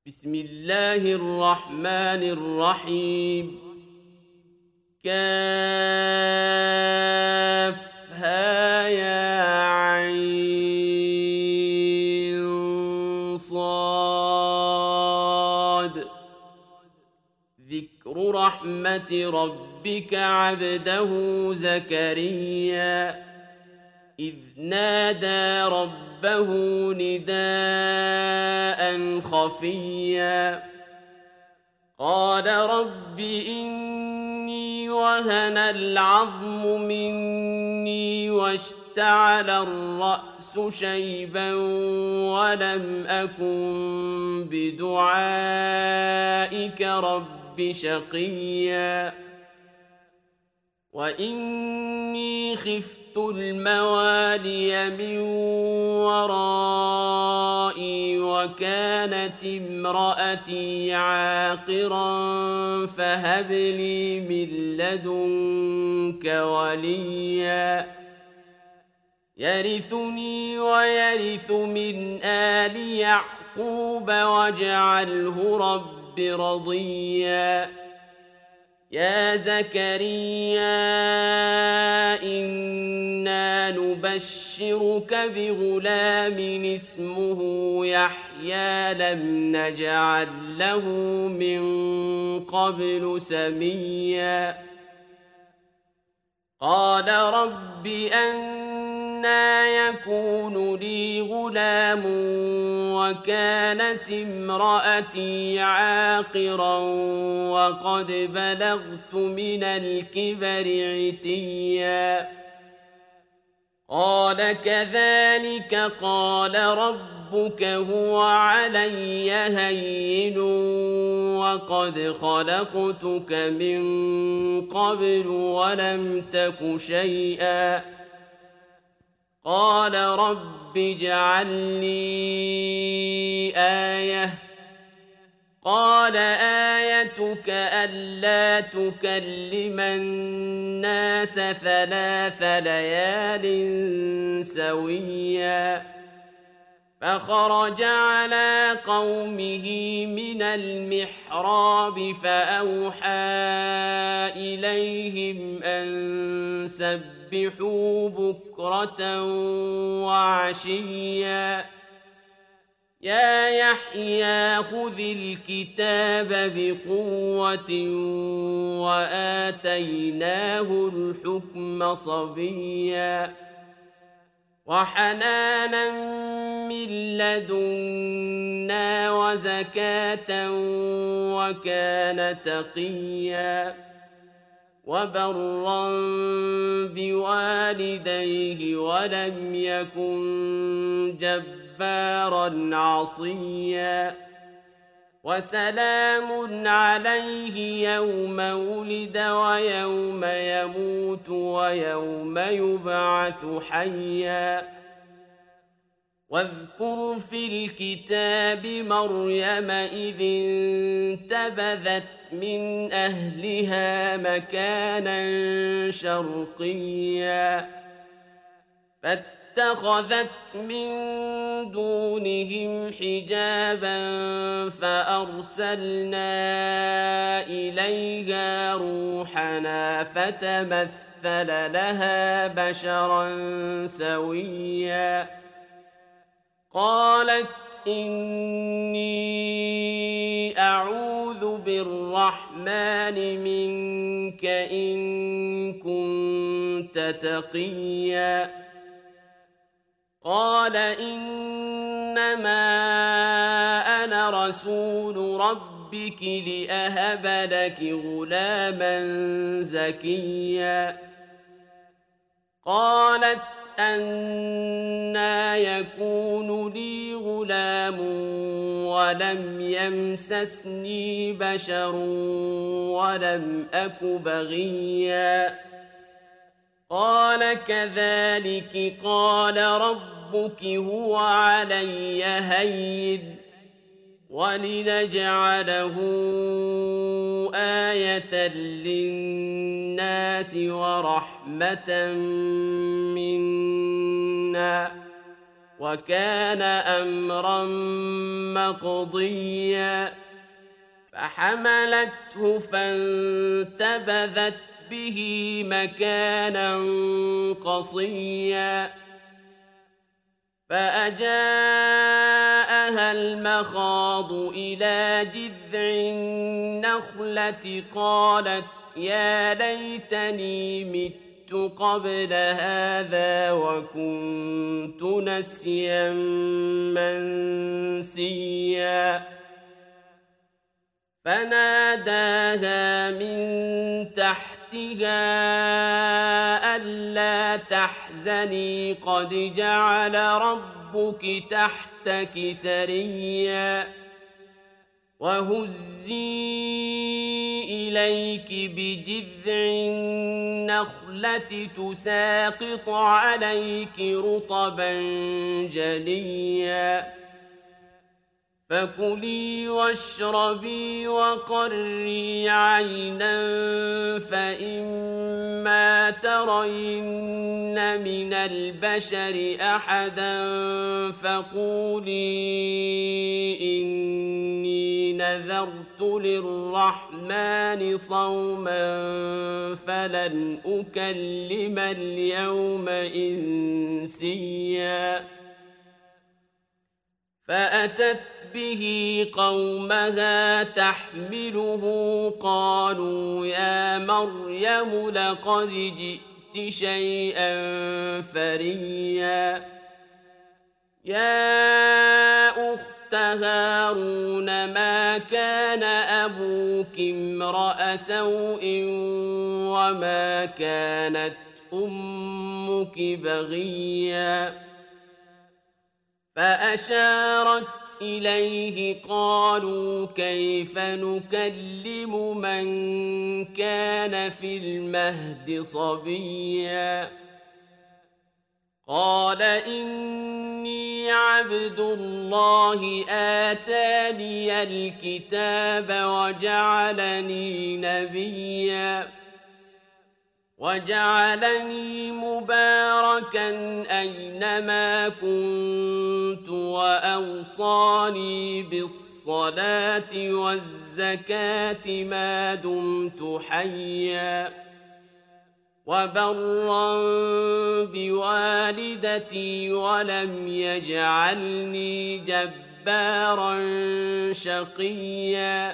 بسم الله الرحمن الرحيم. كافها يا عين صاد. ذكر رحمة ربك عبده زكريا إذ نادى ربه نداء خفيا قال رب إني وهن العظم مني واشتعل الرأس شيبا ولم أكن بدعائك رب شقيا وإني خفت الموالي من ورائي وكانت امرأتي عاقرا فهب لي من لدنك وليا يرثني ويرث من آل يعقوب واجعله رب رضيا يا زكريا إنا نبشرك بغلام اسمه يحيى لم نجعل له من قبل سميا قال رب أنى يكون لي غلام وكانت امرأتي عاقرا وقد بلغت من الكبر عتيا قال كذلك قال ربك هو علي هين وقد خلقتك من قبل ولم تك شيئا قال رب اجعل لي آية قال آيتك ألا تكلم الناس 3 ليال سويا فخرج على قومه من المحراب فأوحى إليهم أن سبحوا بكرة وعشيا يا يحيى خذ الكتاب بقوة وآتيناه الحكم صبيا وحنانا من لدنا وزكاة وكان تقيا وبرا بوالديه ولم يكن جبارا عصيا وسلام عليه يوم ولد ويوم يموت ويوم يبعث حيا واذكر في الكتاب مريم إذ انتبذت من أهلها مكانا شرقيا فاتخذت من دونهم حجابا فأرسلنا إليها روحنا فتمثل لها بشرا سويا قالت إني أعوذ بالرحمن منك إن كنت تقيا قال إنما أنا رسول ربك لأهب لك غلاما زكيا قالت أنى يكون لي غلام ولم يمسسني بشر ولم أك بغيا قال كذلك قال ربك هو علي هين ولنجعله آية للناس ورحمة منا وكان أمرا مقضيا فحملته فانتبذت به مكانا قصيا فأجاءها المخاض إلى جذع النخلة قالت يا ليتني مت قبل هذا وكنت نسيا منسيا فناداها من تحتها ألا تحزني قد جعل ربك تحتك سريا وهزي إليك بجذع النخلة تساقط عليك رطبا جنيا فكلي واشربي وقري عينا فإما ترين من البشر أحدا فقولي إني نذرت للرحمن صوما فلن أكلم اليوم إنسيا فأتت به قومها تحمله قالوا يا مريم لقد جئت شيئا فريا يا أخت هارون ما كان أبوك امرأ سوء وما كانت أمك بغيا فأشارت إليه قالوا كيف نكلم من كان في المهد صبيا قال إني عبد الله آتاني الكتاب وجعلني نبيا وجعلني مباركا أينما كنت وأوصاني بالصلاة والزكاة ما دمت حيا وبرا بوالدتي ولم يجعلني جبارا شقيا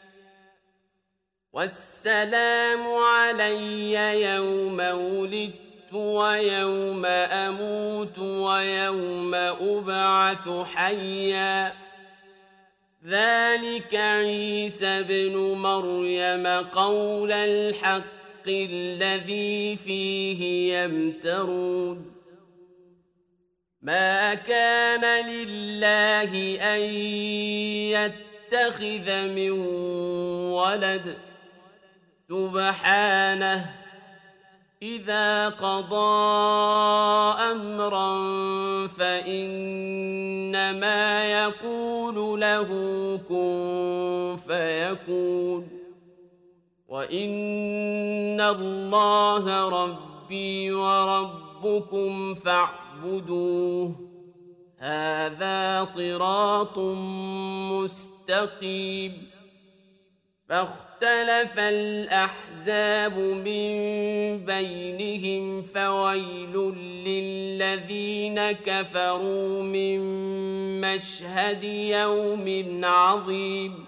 والسلام علي يوم ولدت ويوم أموت ويوم أبعث حيا ذلك عيسى بن مريم قول الحق الذي فيه يمترون ما كان لله أن يتخذ من ولد سبحانه إذا قضى أمرا فإنما يقول له كن فيكون وإن الله ربي وربكم فاعبدوه هذا صراط مستقيم فاختلف الأحزاب من بينهم فويل للذين كفروا من مشهد يوم عظيم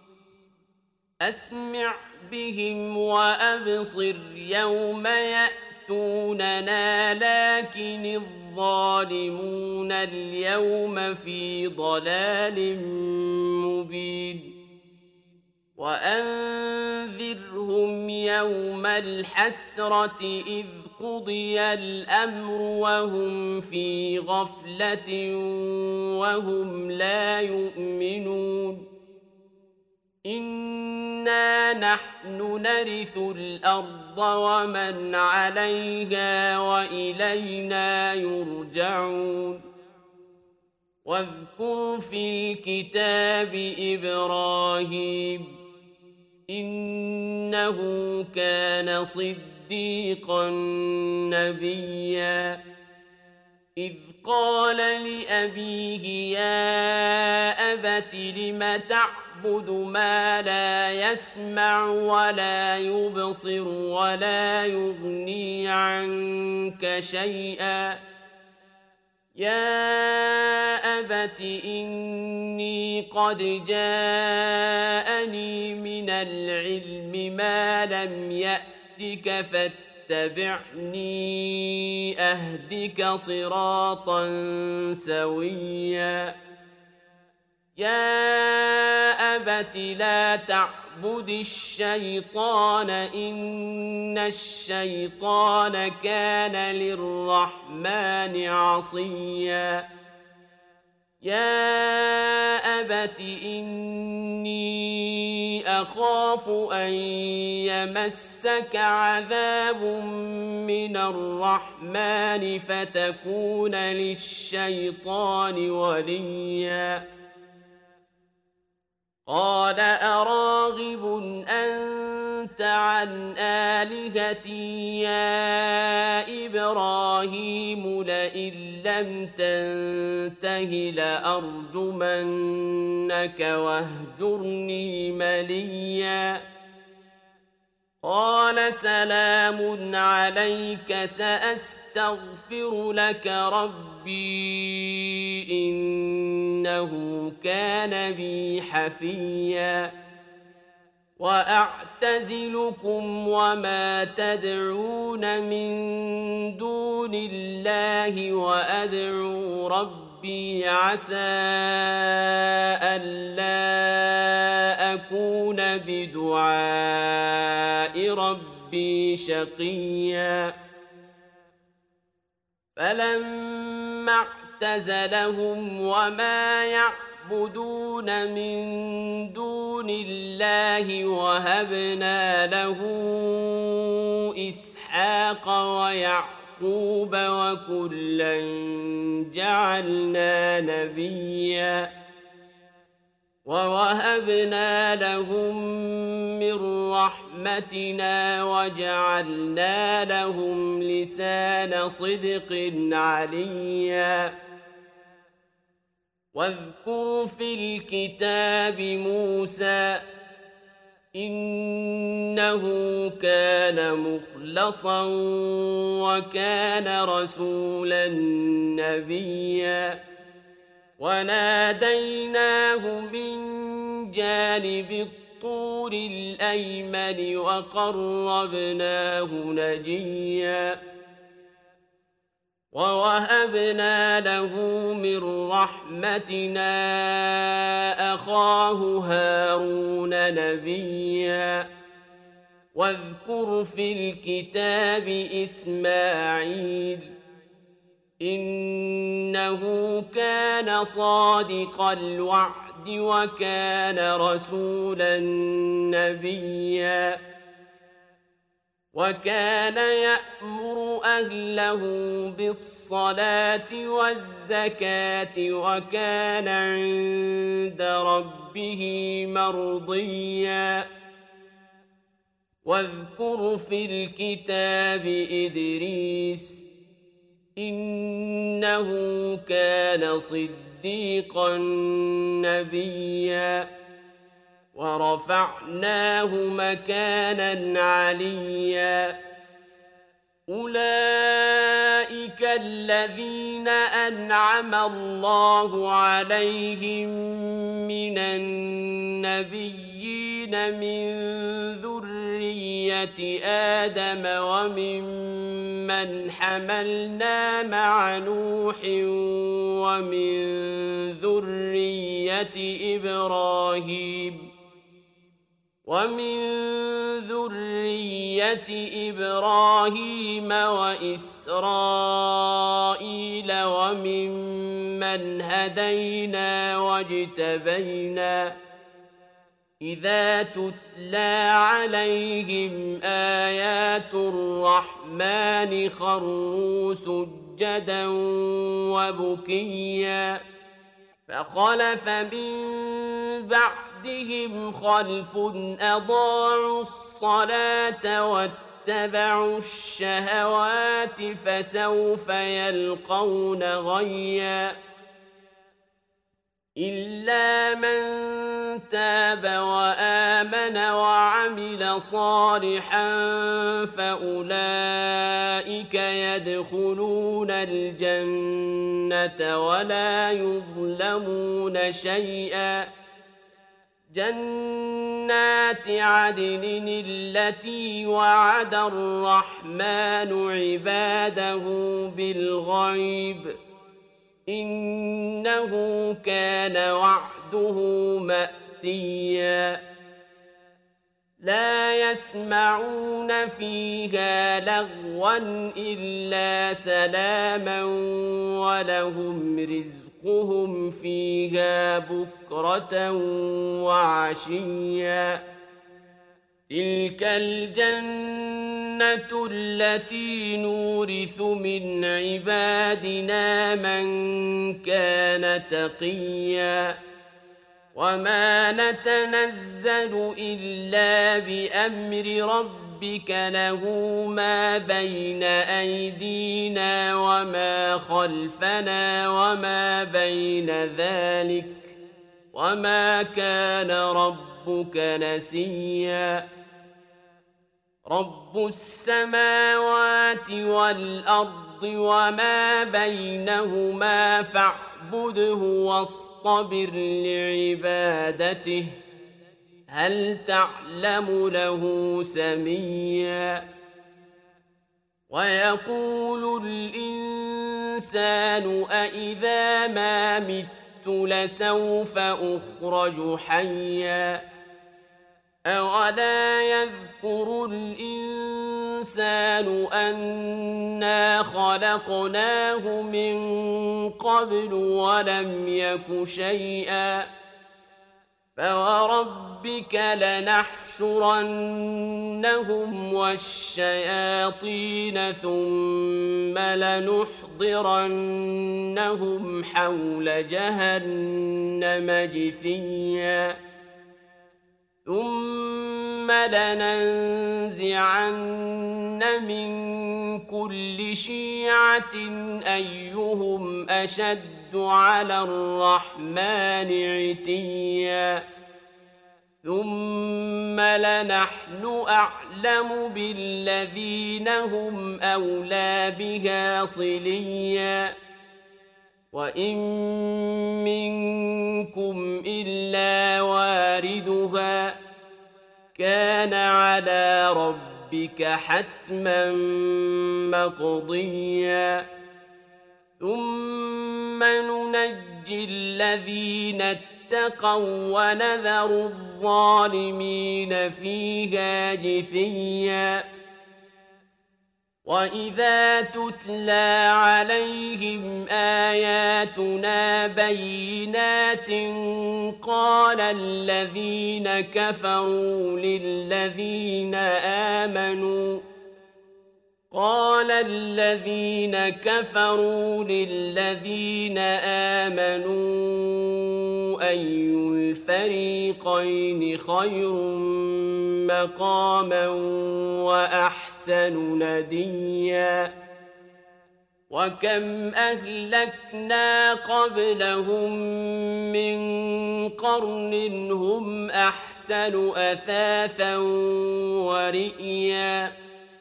أسمع بهم وأبصر يوم يأتوننا لكن الظالمون اليوم في ضلال مبين وأنذرهم يوم الحسرة إذ قضي الأمر وهم في غفلة وهم لا يؤمنون إنا نحن نرث الأرض ومن عليها وإلينا يرجعون واذكر في الكتاب إبراهيم إنه كان صديقا نبيا إذ قال لأبيه يا أبت لم تعبد ما لا يسمع ولا يبصر ولا يغني عنك شيئا يا أبت إني قد جاءني من العلم ما لم يأتك فاتبعني أهدك صراطا سويا يا أبت لا تعبد الشيطان إن الشيطان كان للرحمن عصيا يا أبت إني أخاف أن يمسك عذاب من الرحمن فتكون للشيطان وليا قال أراغب أنت عن آلهتي يا إبراهيم لئن لم تنته لأرجمنك واهجرني مليا قال سلام عليك سأستغفر لك ربي إنه كان بي حفيا وأعتزلكم وما تدعون من دون الله وأدعو ربي عسى ألا أكون بدعاء ربي شقيا فلما اعتزلهم وما يعبدون من دون الله وهبنا له إسحاق ويعقوب وكلا جعلنا نبيا ووهبنا لهم من رحمتنا وجعلنا لهم لسان صدق عليا واذكر في الكتاب موسى إنه كان مخلصا وكان رسولا نبيا وناديناه من جانب الطور الأيمن وقربناه نجيا ووهبنا له من رحمتنا أخاه هارون نبيا واذكر في الكتاب إسماعيل إنه كان صادق الوعد وكان رسولا نبيا وكان يأمر أهله بالصلاة والزكاة وكان عند ربه مرضيا واذكر في الكتاب إدريس إنه كان صديقا نبيا ورفعناه مكانا عليا أولئك الذين أنعم الله عليهم من النبيين من ذرية آدم وممن حملنا مع نوح ومن ذرية إبراهيم وإسرائيل وممن هدينا واجتبينا إذا تتلى عليهم آيات الرحمن خروا سجدا وبكيا فخلف من بعدهم خلف أضاعوا الصلاة واتبعوا الشهوات فسوف يلقون غيا إلا من تاب وآمن وعمل صالحا فأولئك يدخلون الجنة ولا يظلمون شيئا جنات عدن التي وعد الرحمن عباده بالغيب إنه كان وعده مأتيا لا يسمعون فيها لغوا إلا سلاما ولهم رزقهم فيها بكرة وعشيا تلك الجنة التي نورث من عبادنا من كان تقيا وما نتنزل إلا بأمر ربك له ما بين أيدينا وما خلفنا وما بين ذلك وما كان ربك نسيا رب السماوات والأرض وما بينهما فاعبده واصطبر لعبادته هل تعلم له سميا ويقول الإنسان أإذا ما مت لسوف أخرج حيا أولا يذكر الإنسان أنا خلقناه من قبل ولم يك شيئا فوربك لنحشرنهم والشياطين ثم لنحضرنهم حول جهنم جثيا ثم لننزعن من كل شيعة أيهم أشد على الرحمن عتيا ثم لنحن أعلم بالذين هم أولى بها صليا وإن منكم إلا واردها كان على ربك حتما مقضيا ثم ننجي الذين اتقوا ونذر الظالمين فيها جثيا وإذا تتلى عليهم آياتنا بينات قال الذين كفروا للذين آمنوا أي الفريقين خير مقاما وأحسن نديا وكم أهلكنا قبلهم من قرن هم أحسن أثاثا ورئيا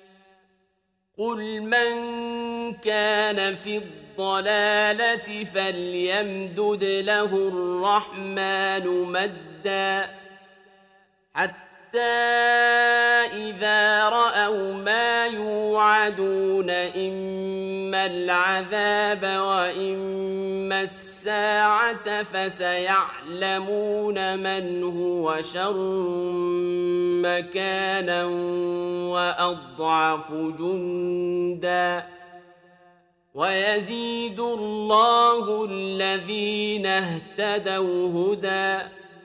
قل من كان في الضلالة فليمدد له الرحمن مدا حتى إذا رأوا ما يوعدون إما العذاب وإما الساعة فسيعلمون من هو شر مكانا وأضعف جندا ويزيد الله الذين اهتدوا هدى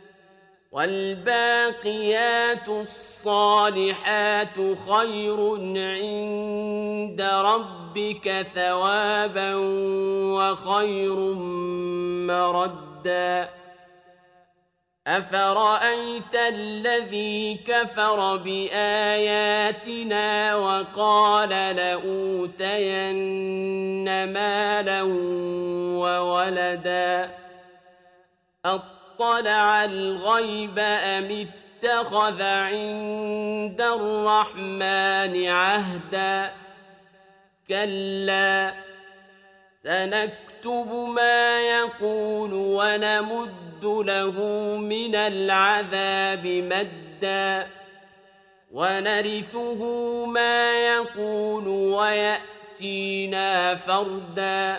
والباقيات الصالحات خير عند ربك ثوابا وخير مردا أفرأيت الذي كفر بآياتنا وقال لأوتين مالا وولدا أطلع الغيب أم اتخذ عند الرحمن عهدا كلا سنكتب ما يقول ونمد له من العذاب مدا ونرثه ما يقول ويأتينا فردا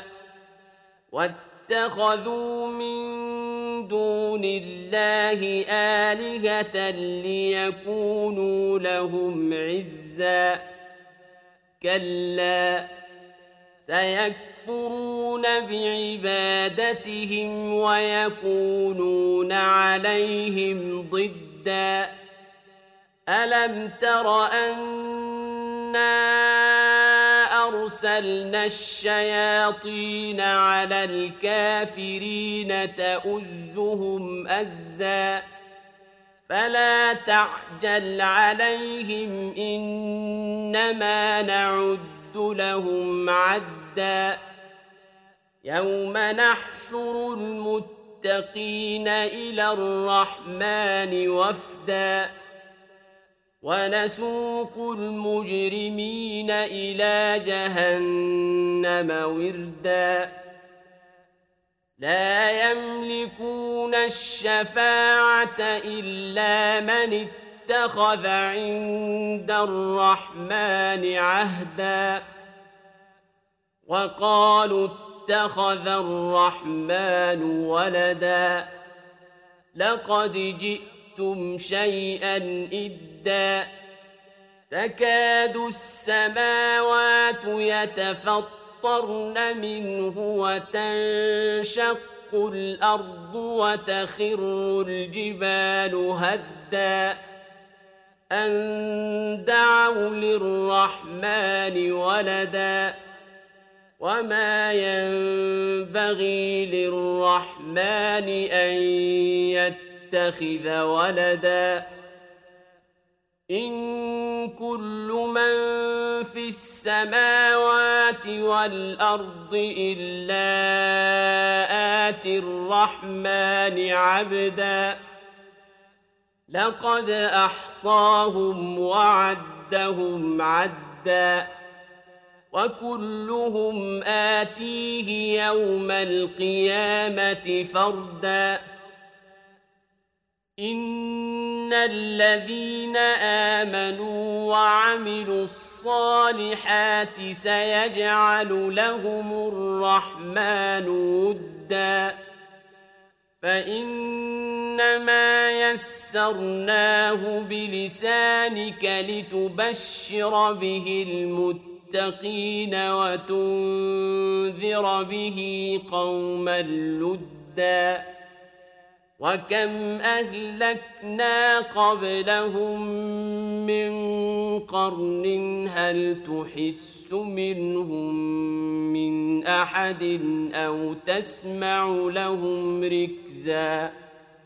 واتخذوا من دون الله آلهة ليكونوا لهم عزا كلا سيكفرون بعبادتهم ويكونون عليهم ضدا ألم تر أنا أرسلنا الشياطين على الكافرين تؤزهم أزا فلا تعجل عليهم إنما نعد لهم عدا يوم نحشر المتقين إلى الرحمن وفدا ونسوق المجرمين إلى جهنم وردا لا يملكون الشفاعة إلا من اتخذ عند الرحمن عهدا وقالوا اتخذ الرحمن ولدا لقد جئتم شيئا إدا تكاد السماوات يتفطرن منه وتنشق الأرض وتخر الجبال هدا أن دعوا للرحمن ولدا وما ينبغي للرحمن أن يتخذ ولدا إن كل من في السماوات والأرض إلا آتي الرحمن عبدا لقد أحصاهم وعدهم عدا وكلهم آتيه يوم القيامة فردا إن الذين آمنوا وعملوا الصالحات سيجعل لهم الرحمن ودا فإنما يسرناه بلسانك لتبشر به المتقين وتنذر به قوما لدا وكم أهلكنا قبلهم من قرن هل تحس منهم من أحد أو تسمع لهم ركزا